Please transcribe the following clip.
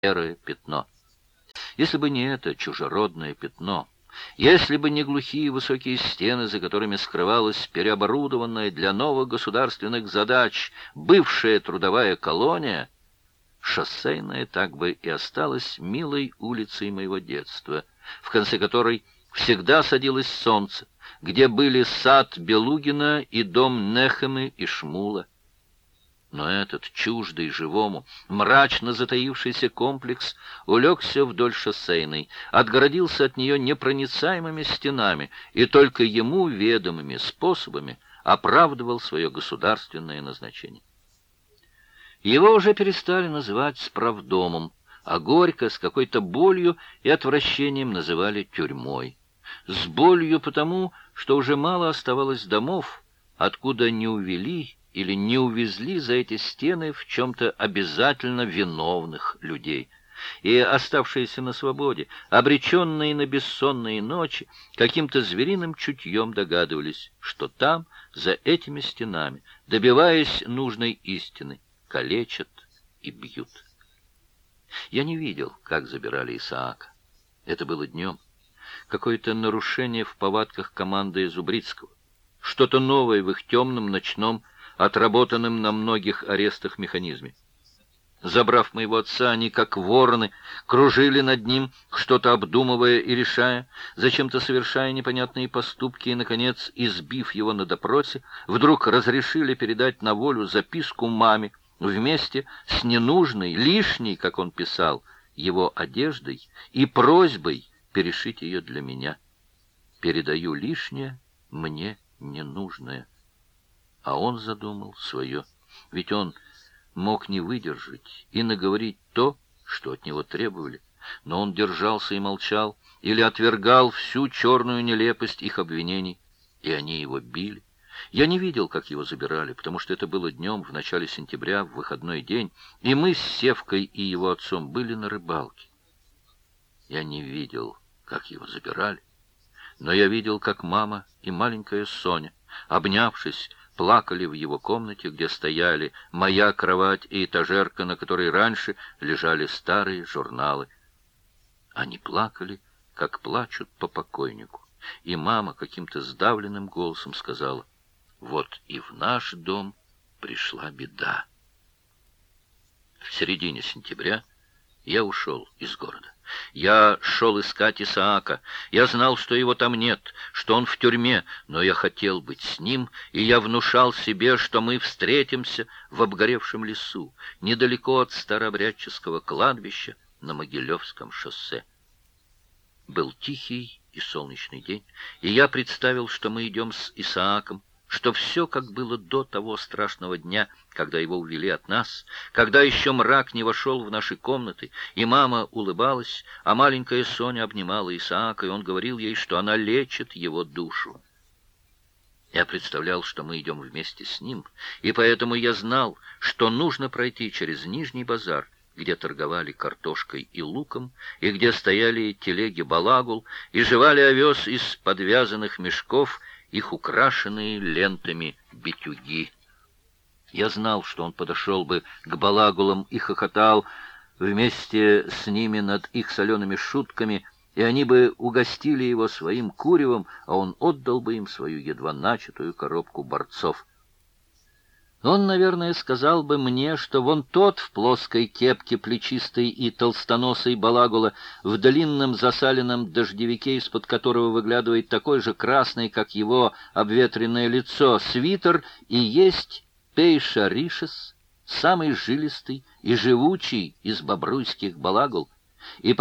серое пятно. Если бы не это чужеродное пятно, если бы не глухие высокие стены, за которыми скрывалась переоборудованная для новых государственных задач бывшая трудовая колония, Шоссейная так бы и осталась милой улицей моего детства, в конце которой всегда садилось солнце, где были сад Белугина и дом Нехемы и Шмула. Но этот чуждый живому, мрачно затаившийся комплекс улегся вдоль Шоссейной, отгородился от нее непроницаемыми стенами и только ему ведомыми способами оправдывал свое государственное назначение. Его уже перестали называть справдомом, а горько, с какой-то болью и отвращением называли тюрьмой. С болью потому, что уже мало оставалось домов, откуда не увели или не увезли за эти стены в чем-то обязательно виновных людей. И оставшиеся на свободе, обреченные на бессонные ночи, каким-то звериным чутьем догадывались, что там, за этими стенами, добиваясь нужной истины, калечат и бьют. Я не видел, как забирали Исаака. Это было днем. Какое-то нарушение в повадках команды Зубрицкого. Что-то новое в их темном, ночном, отработанном на многих арестах механизме. Забрав моего отца, они, как вороны, кружили над ним, что-то обдумывая и решая, зачем-то совершая непонятные поступки и, наконец, избив его на допросе, вдруг разрешили передать на волю записку маме, вместе с ненужной, лишней, как он писал, его одеждой и просьбой перешить ее для меня. Передаю лишнее, мне ненужное. А он задумал свое. Ведь он мог не выдержать и наговорить то, что от него требовали. Но он держался и молчал, или отвергал всю черную нелепость их обвинений, и они его били. Я не видел, как его забирали, потому что это было днем, в начале сентября, в выходной день, и мы с Севкой и его отцом были на рыбалке. Я не видел, как его забирали, но я видел, как мама и маленькая Соня, обнявшись, плакали в его комнате, где стояли моя кровать и этажерка, на которой раньше лежали старые журналы. Они плакали, как плачут по покойнику, и мама каким-то сдавленным голосом сказала: «Вот и в наш дом пришла беда». В середине сентября я ушел из города. Я шел искать Исаака. Я знал, что его там нет, что он в тюрьме, но я хотел быть с ним, и я внушал себе, что мы встретимся в обгоревшем лесу, недалеко от старообрядческого кладбища на Могилевском шоссе. Был тихий и солнечный день, и я представил, что мы идем с Исааком, что все, как было до того страшного дня, когда его увели от нас, когда еще мрак не вошел в наши комнаты, и мама улыбалась, а маленькая Соня обнимала Исаака, и он говорил ей, что она лечит его душу. Я представлял, что мы идем вместе с ним, и поэтому я знал, что нужно пройти через Нижний базар, где торговали картошкой и луком, и где стояли телеги балагул, и жевали овес из подвязанных мешков, их украшенные лентами битюги. Я знал, что он подошел бы к балагулам и хохотал вместе с ними над их солеными шутками, и они бы угостили его своим куревом, а он отдал бы им свою едва начатую коробку борцов. Он, наверное, сказал бы мне, что вон тот в плоской кепке, плечистой и толстоносой балагула, в длинном засаленном дождевике, из-под которого выглядывает такой же красный, как его обветренное лицо, свитер, и есть Пейша-Ришес, самый жилистый и живучий из бобруйских балагул, и